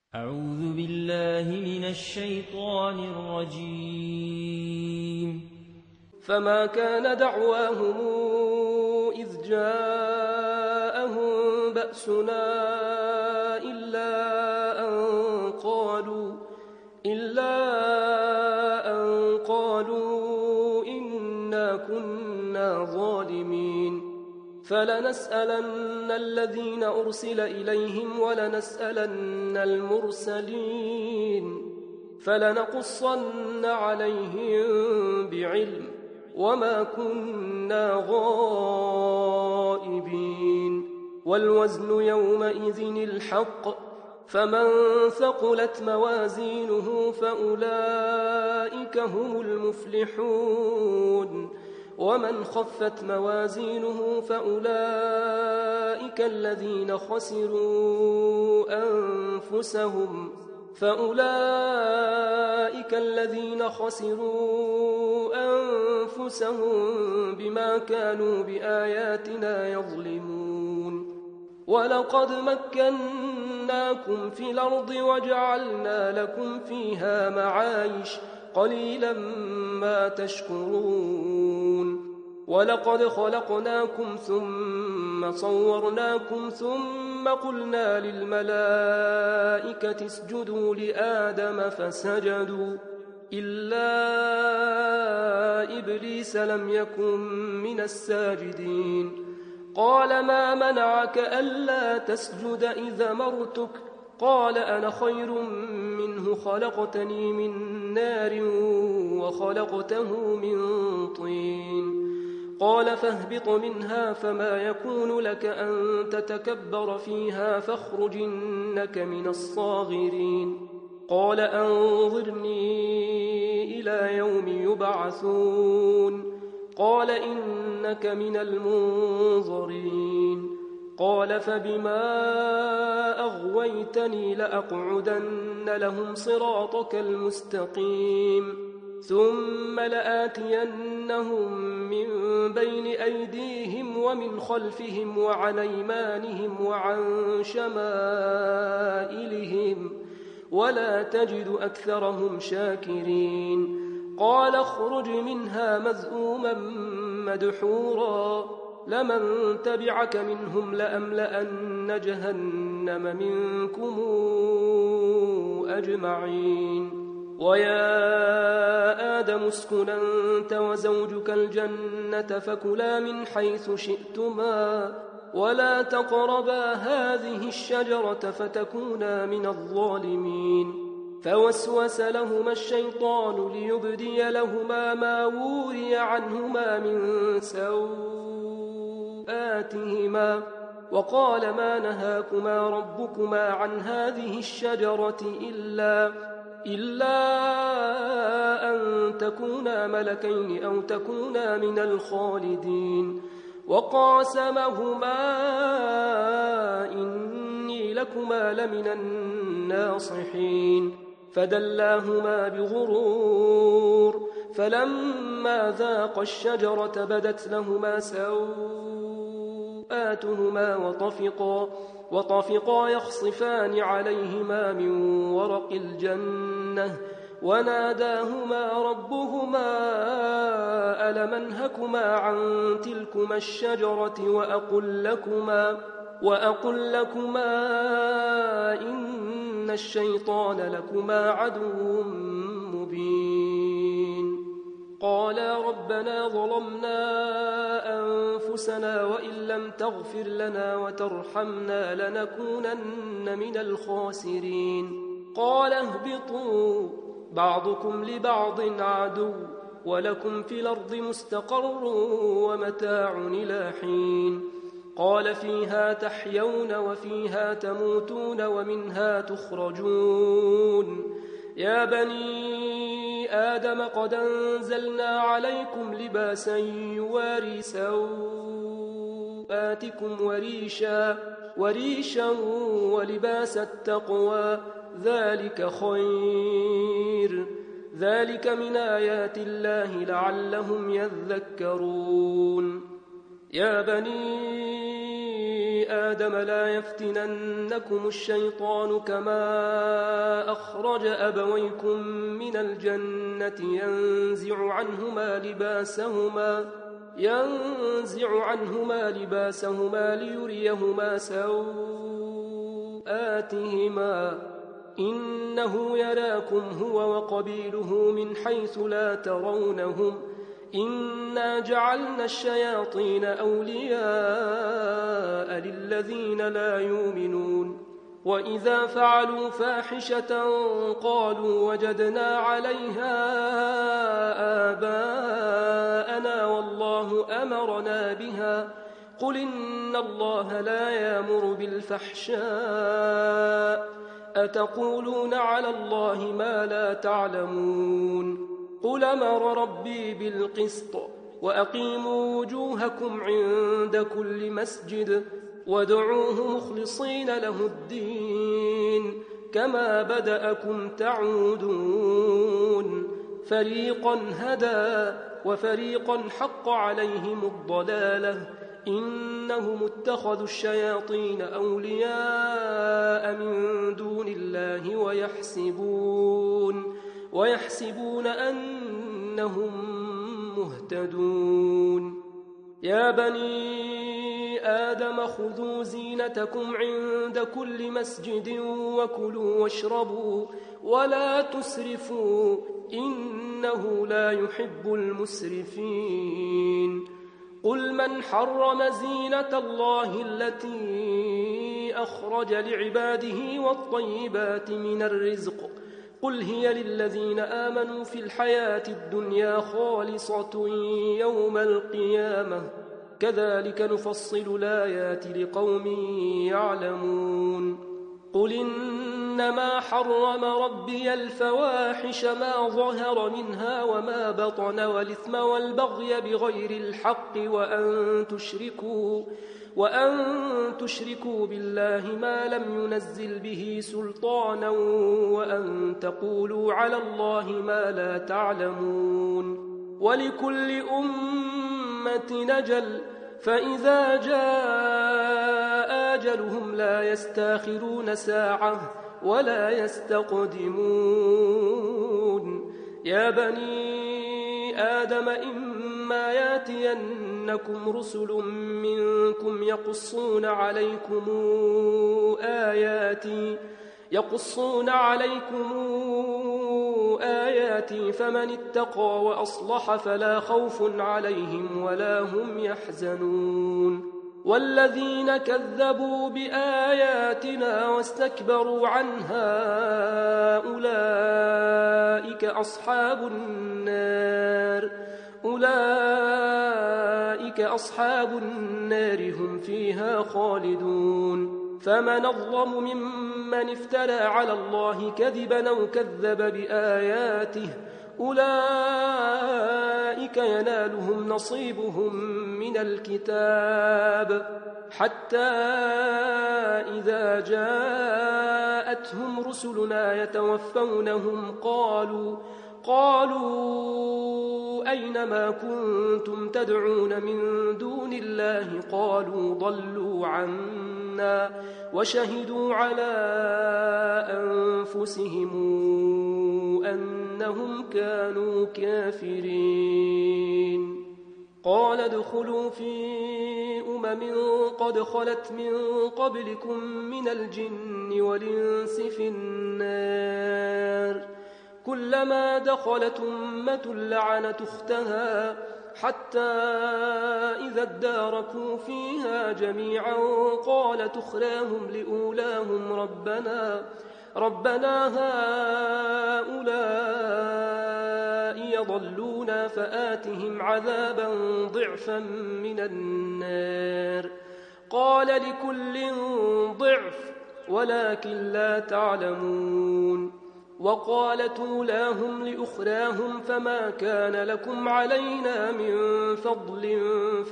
أعوذ بالله من الشيطان الرجيم. فما كان دعواهم إذ جاءهم بأسنا إلا أن قالوا إنا كنا ظالمين. فلنسألن الذين أرسل إليهم ولنسألن المرسلين فلنقصن عليهم بعلم وما كنا غائبين. والوزن يومئذ الحق، فمن ثقلت موازينه فأولئك هم المفلحون، ومن خفت موازينه فأولئك الذين خسروا أنفسهم بما كانوا بآياتنا يظلمون. ولقد مكناكم في الأرض وجعلنا لكم فيها معايش، قليلا ما تشكرون. ولقد خلقناكم ثم صورناكم ثم قلنا للملائكة اسجدوا لآدم فسجدوا إلا إبليس لم يكن من الساجدين. قال ما منعك ألا تسجد إذ أمرتك؟ قال أنا خير منه، خلقتني من نار وخلقته من طين. قال فاهبط منها فما يكون لك أن تتكبر فيها فاخرج إنك من الصاغرين. قال أنظرني إلى يوم يبعثون. قال إنك من المنظرين. قال فبما أغويتني لأقعدن لهم صراطك المستقيم ثم لآتينهم من بين أيديهم ومن خلفهم وعن أيمانهم وعن شمائلهم ولا تجد أكثرهم شاكرين. قال اخرج منها مذءوما مدحورا لمن تبعك منهم لأملأن جهنم منكم أجمعين. ويا آدم اسكن أنت وزوجك الجنة فكلا من حيث شئتما ولا تقربا هذه الشجرة فتكونا من الظالمين. فوسوس لهما الشيطان ليبدي لهما ما وري عنهما من سوآتهما وقال ما نهاكما ربكما عن هذه الشجرة إلا أن تكونا ملكين أو تكونا من الخالدين. وقاسمهما إني لكما لمن الناصحين. فدلاهما بغرور فلما ذاقا الشجرة بدت لهما سوآتهما وطفقا يخصفان عليهما من ورق الجنة وناداهما ربهما ألم أنهكما عن تلكما الشجرة وأقل لكما إن الشيطان لكما عدو مبين. قالا ربنا ظلمنا أنفسنا وإن لم تغفر لنا وترحمنا لنكونن من الخاسرين. قال اهبطوا بعضكم لبعض عدو ولكم في الأرض مستقر ومتاع إلى حين. قال فيها تحيون وفيها تموتون ومنها تخرجون. يا بني آدم قد أنزلنا عليكم لباسا يواري سوآتكم وريشا ولباس التقوى ذلك خير. ذلك من آيات الله لعلهم يذكرون. يا بني آدم لا يفتننكم الشيطان كما أخرج أبويكم من الجنة ينزع عنهما لباسهما ليريهما سوآتهما إنه يراكم هو وقبيله من حيث لا ترونهم إنا جعلنا الشياطين أولياء للذين لا يؤمنون وإذا فعلوا فاحشة قالوا وجدنا عليها آباءنا والله أمرنا بها قل إن الله لا يأمر بالفحشاء أتقولون على الله ما لا تعلمون قل أمر ربي بالقسط وأقيموا وجوهكم عند كل مسجد وادعوه مخلصين له الدين كما بدأكم تعودون فريقا هدى وفريقا حق عليهم الضلالة إنهم اتخذوا الشياطين أولياء من دون الله ويحسبون أنهم مهتدون يا بني آدم خذوا زينتكم عند كل مسجد وكلوا واشربوا ولا تسرفوا إنه لا يحب المسرفين قل من حرم زينة الله التي أخرج لعباده والطيبات من الرزق قل هي للذين آمنوا في الحياة الدنيا خالصة يوم القيامة كذلك نفصل الآيات لقوم يعلمون قل إنما حرم ربي الفواحش ما ظهر منها وما بطن والإثم والبغي بغير الحق وأن تشركوا بالله ما لم ينزل به سلطانا وأن تقولوا على الله ما لا تعلمون ولكل أمة نجل فإذا جاء أجلهم لا يستاخرون ساعة ولا يستقدمون يا بني آدم إما ياتينكم رسل منكم يقصون عليكم آياتي فمن اتقى وأصلح فلا خوف عليهم ولا هم يحزنون والذين كذبوا بآياتنا واستكبروا عنها أولئك أصحاب النار هم فيها خالدون فمن أظلم ممن افترى على الله كذبا أو كذب بآياته أولئك ينالهم نصيبهم من الكتاب حتى إذا جاءتهم رسلنا يتوفونهم قالوا أين ما كنتم تدعون من دون الله قالوا ضلوا عنا وشهدوا على أنفسهم أنهم كانوا كافرين قال ادخلوا في قد خلت من قبلكم من الجن والإنس في النار كلما دخلت أمة لعنت أختها حتى إذا اداركوا فيها جميعا قالت أخراهم لأولاهم ربنا هؤلاء يضلونا فآتهم عذابا ضعفا من النار قال لكل ضعف ولكن لا تعلمون وقالت أولاهم لأخراهم فما كان لكم علينا من فضل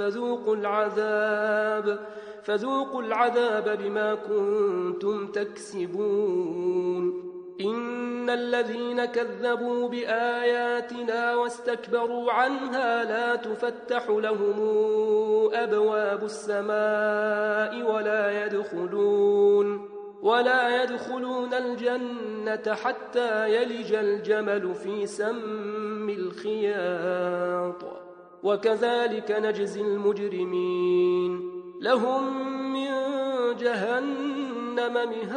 فذوقوا العذاب بما كنتم تكسبون إن الذين كذبوا بآياتنا واستكبروا عنها لا تفتح لهم أبواب السماء ولا يدخلون الجنة حتى يلج الجمل في سم الخياط وكذلك نجزي المجرمين لهم من جهنم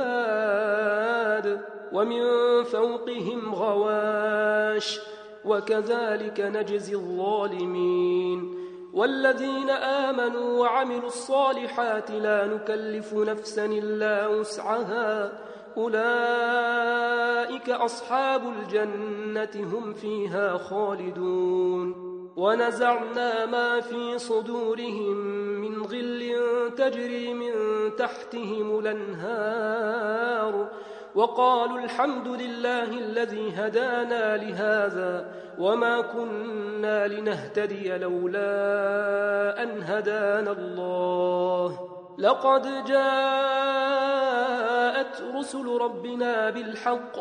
مهاد ومن فوقهم غواش وكذلك نجزي الظالمين والذين آمنوا وعملوا الصالحات لا نكلف نفسا إلا وسعها أولئك أصحاب الجنة هم فيها خالدون ونزعنا ما في صدورهم من غل تجري من تحتهم الأنهار وقالوا الحمد لله الذي هدانا لهذا وما كنا لنهتدي لولا أن هدانا الله لقد جاءت رسل ربنا بالحق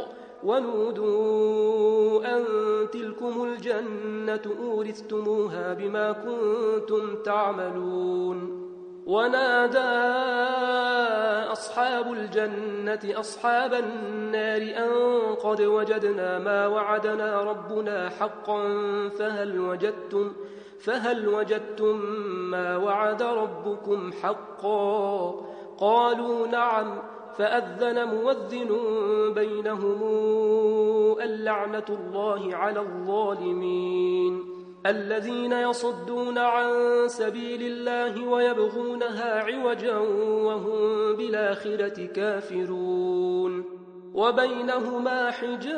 ونودوا أن تلكم الجنة أورثتموها بما كنتم تعملون ونادى أصحاب الجنة أصحاب النار أن قد وجدنا ما وعدنا ربنا حقا فهل وجدتم ما وعد ربكم حقا قالوا نعم فأذن مؤذن بينهم اللعنة الله على الظالمين الذين يصدون عن سبيل الله ويبغونها عوجا وهم بالآخرة كافرون وبينهما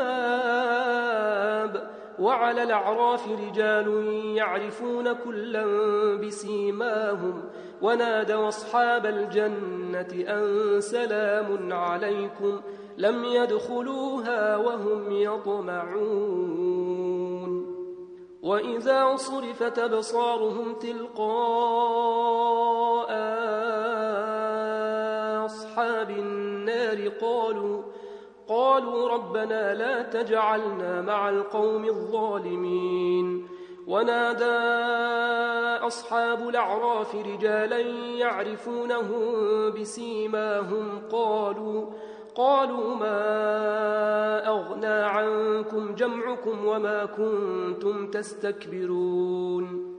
حجاب وعلى الأعراف رجال يعرفون كلا بسيماهم ونادوا أصحاب الجنة أن سلام عليكم لم يدخلوها وهم يطمعون وإذا صرفت أبصارهم تلقاء أصحاب النار قالوا ربنا لا تجعلنا مع القوم الظالمين ونادى أصحاب الأعراف رجالا يعرفونهم بسيماهم قالوا ما أغنى عنكم جمعكم وما كنتم تستكبرون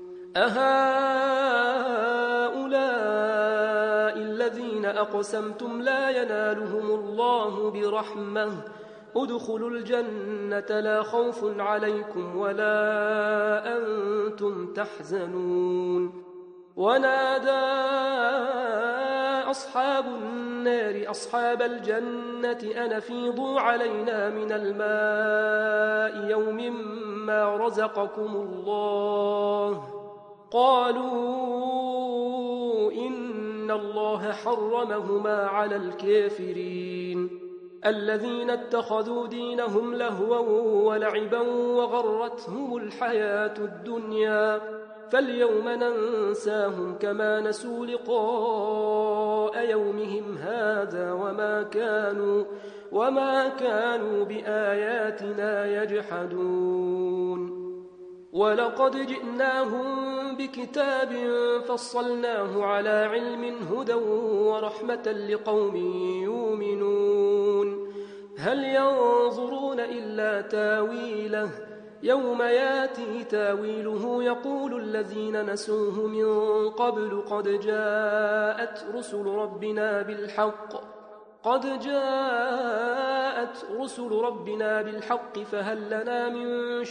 أهؤلاء الذين أقسمتم لا ينالهم الله برحمة ادخلوا الجنة لا خوف عليكم ولا أنتم تحزنون ونادى أصحاب النار أصحاب الجنة أن أفيضوا علينا من الماء يوم ما رزقكم الله قالوا إن الله حرمهما على الكافرين الذين اتخذوا دينهم لهوا ولعبا وغرتهم الحياة الدنيا فاليوم ننساهم كما نسوا لقاء يومهم هذا وما كانوا بآياتنا يجحدون ولقد جئناهم بكتاب فصلناه على علم هدى ورحمة لقوم يؤمنون هل ينظرون إلا تاويله يوم ياتي تاويله يقول الذين نسوه من قبل قد جاءت رسل ربنا بالحق فهل لنا من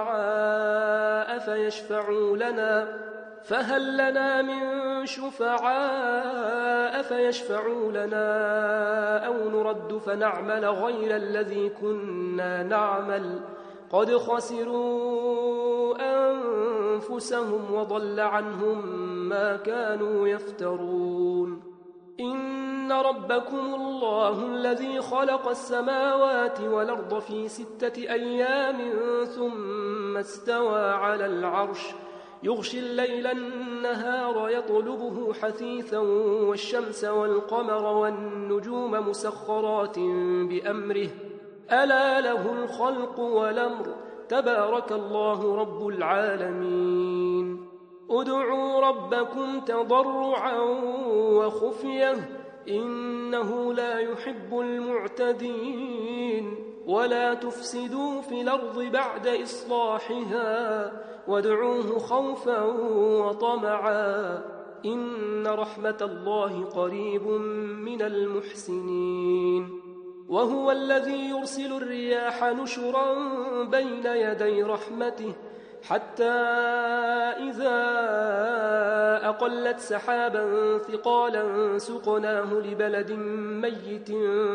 شفعاء فيشفعوا لنا أو نرد فنعمل غير الذي كنا نعمل قد خسروا أنفسهم وضل عنهم ما كانوا يفترون إن ربكم الله الذي خلق السماوات والأرض في 6 أيام ثم استوى على العرش يغشي الليل النهار يطلبه حثيثا والشمس والقمر والنجوم مسخرات بأمره ألا له الخلق والأمر تبارك الله رب العالمين ادعوا ربكم تضرعا وخفية إنه لا يحب المعتدين ولا تفسدوا في الأرض بعد إصلاحها وادعوه خوفا وطمعا إن رحمة الله قريب من المحسنين وهو الذي يرسل الرياح نشرا بين يدي رحمته حتى إذا أقلت سحابا ثقالا سقناه لبلد ميت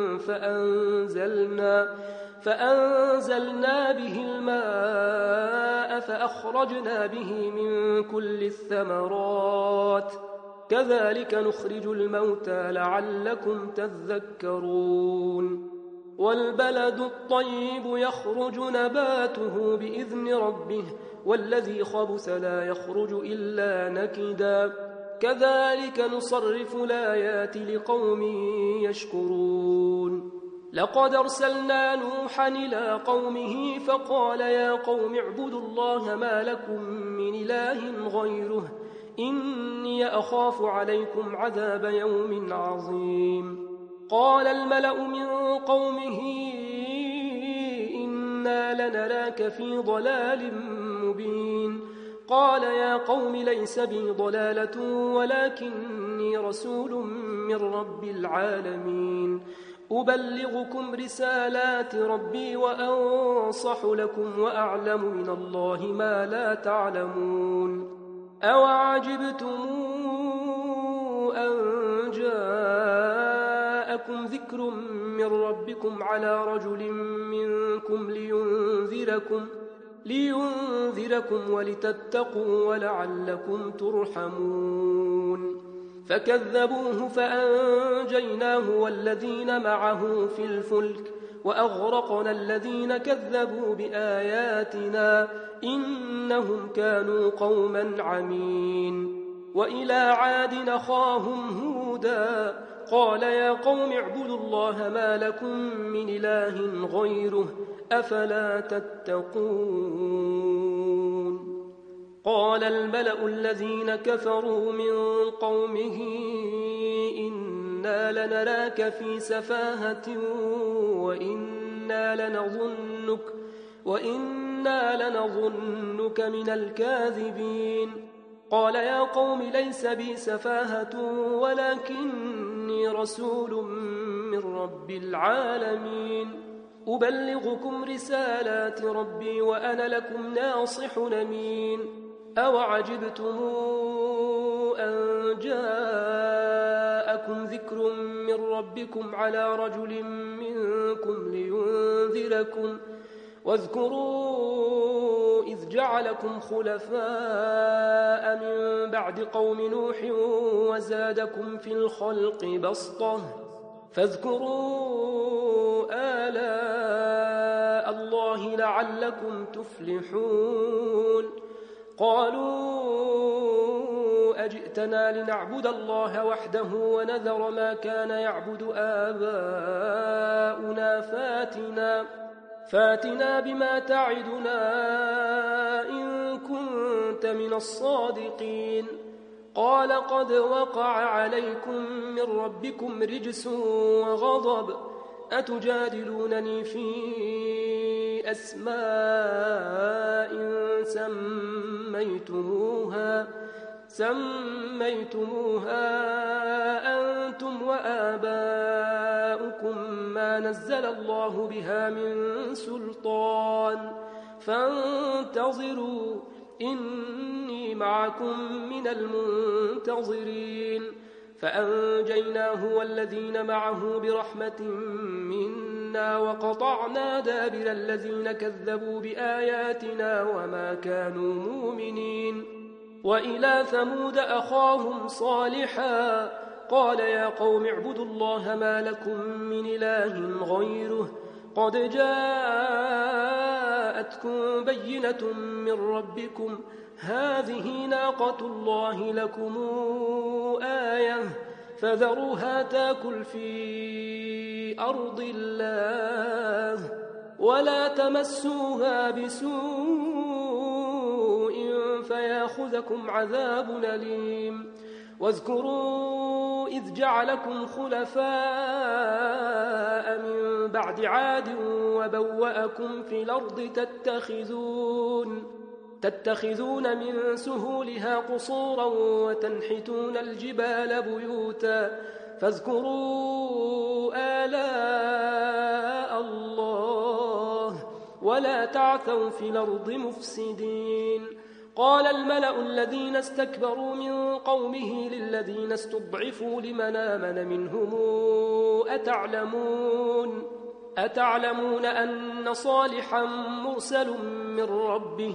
فأنزلنا به الماء فأخرجنا به من كل الثمرات كذلك نخرج الموتى لعلكم تذكرون والبلد الطيب يخرج نباته بإذن ربه والذي خبث لا يخرج إلا نكدا كذلك نصرف الآيات لقوم يشكرون لقد أرسلنا نوحا إلى قومه فقال يا قوم اعبدوا الله ما لكم من إله غيره إني أخاف عليكم عذاب يوم عظيم قال الملأ من قومه إنا لنراك في ضلال مبين قال يا قوم ليس بي ضلالة ولكني رسول من رب العالمين أبلغكم رسالات ربي وأنصح لكم وأعلم من الله ما لا تعلمون أوعجبتم أن جاءكم ذكر من ربكم على رجل منكم لينذركم ولتتقوا ولعلكم ترحمون فكذبوه فأنجيناه والذين معه في الفلك وأغرقنا الذين كذبوا بآياتنا إنهم كانوا قوما عمين وإلى عاد أخاهم هودا قال يا قوم اعبدوا الله ما لكم من إله غيره أفلا تتقون قال الملأ الذين كفروا من قومه إنا لنراك في سفاهة وإنا لنظنك من الكاذبين قال يا قوم ليس بي سفاهة ولكني رسول من رب العالمين أبلغكم رسالات ربي وأنا لكم ناصح أمين أوعجبتم أن جاءكم ذكر من ربكم على رجل منكم لينذركم واذكروا إذ جعلكم خلفاء من بعد قوم نوح وزادكم في الخلق بسطة فاذكروا آلاء الله لعلكم تفلحون قالوا أجئتنا لنعبد الله وحده ونذر ما كان يعبد آباؤنا فاتنا بما تعدنا إن كنت من الصادقين قال قد وقع عليكم من ربكم رجس وغضب أتجادلونني في أسماء سميتموها أنتم وآباؤكم ما نزل الله بها من سلطان فانتظروا إني معكم من المنتظرين فأنجيناه والذين معه برحمة منا وقطعنا دابر الذين كذبوا بآياتنا وما كانوا مؤمنين وإلى ثمود أخاهم صالحا قال يا قوم اعبدوا الله ما لكم من إله غيره قد جاءتكم بينة من ربكم هذه ناقة الله لكم آية فذروها تاكل في أرض الله ولا تمسوها بسوء فياخذكم عذاب أليم واذكروا إذ جعلكم خلفاء من بعد عاد وبوأكم في الأرض تتخذون من سهولها قصورا وتنحتون الجبال بيوتا فاذكروا آلاء الله ولا تعثوا في الأرض مفسدين قال الملأ الذين استكبروا من قومه للذين استضعفوا لمن آمن منهم أتعلمون أن صالحا مرسل من ربه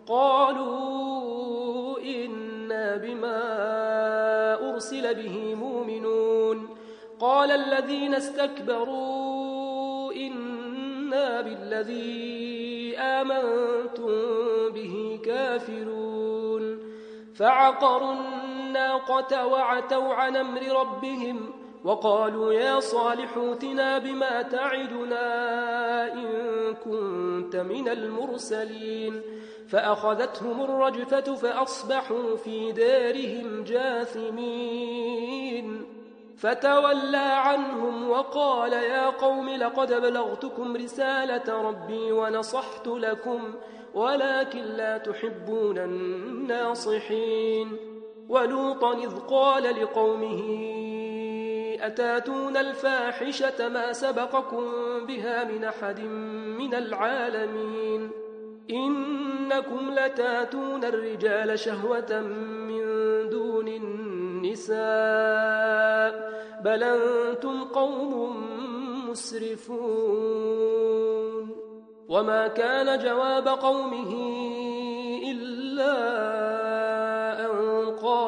قالوا إنا بما أرسل به مؤمنون قال الذين استكبروا إنا بالذي آمنتم به كافرون فعقروا الناقة وعتوا عن أمر ربهم وقالوا يا صالح ائتنا بما تعدنا إن كنت من المرسلين فأخذتهم الرجفة فأصبحوا في دارهم جاثمين فتولى عنهم وقال يا قوم لقد بلغتكم رسالة ربي ونصحت لكم ولكن لا تحبون الناصحين ولوطا إذ قال لقومه أتاتون الفاحشة ما سبقكم بها من أحد من العالمين إنكم لتاتون الرجال شهوة من دون النساء بل أنتم قوم مسرفون وما كان جواب قومه إلا أن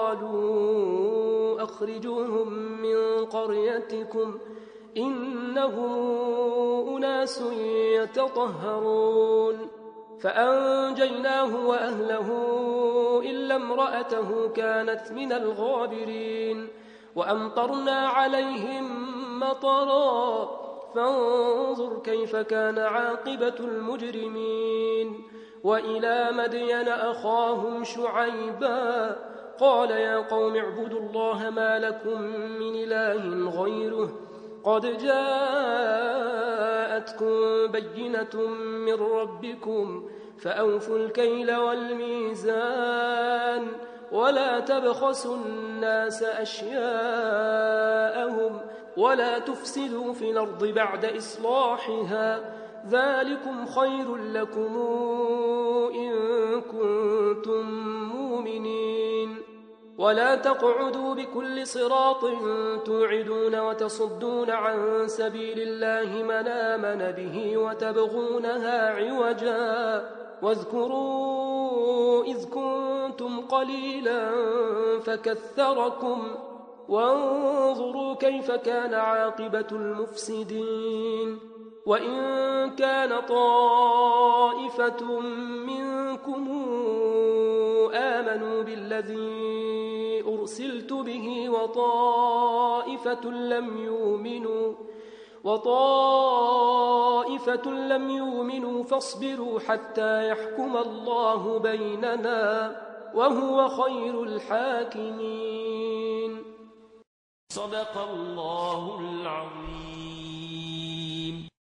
قالوا أخرجوهم من قريتكم إنهم أناس يتطهرون فأنجيناه وأهله إلا امرأته كانت من الغابرين وأمطرنا عليهم مطرا فانظر كيف كان عاقبة المجرمين وإلى مدين أخاهم شعيبا قال يا قوم اعبدوا الله ما لكم من إله غيره قد جاءتكم بينة من ربكم فأوفوا الكيل والميزان ولا تبخسوا الناس أشياءهم ولا تفسدوا في الأرض بعد إصلاحها ذلكم خير لكم إن كنتم مؤمنين ولا تقعدوا بكل صراط توعدون وتصدون عن سبيل الله من آمن به وتبغونها عوجا واذكروا إذ كنتم قليلا فكثركم وانظروا كيف كان عاقبة المفسدين وإن كان طائفة منكم آمنوا بالذي أرسلت به وطائفة لم يؤمنوا فاصبروا حتى يحكم الله بيننا وهو خير الحاكمين صدق الله العظيم.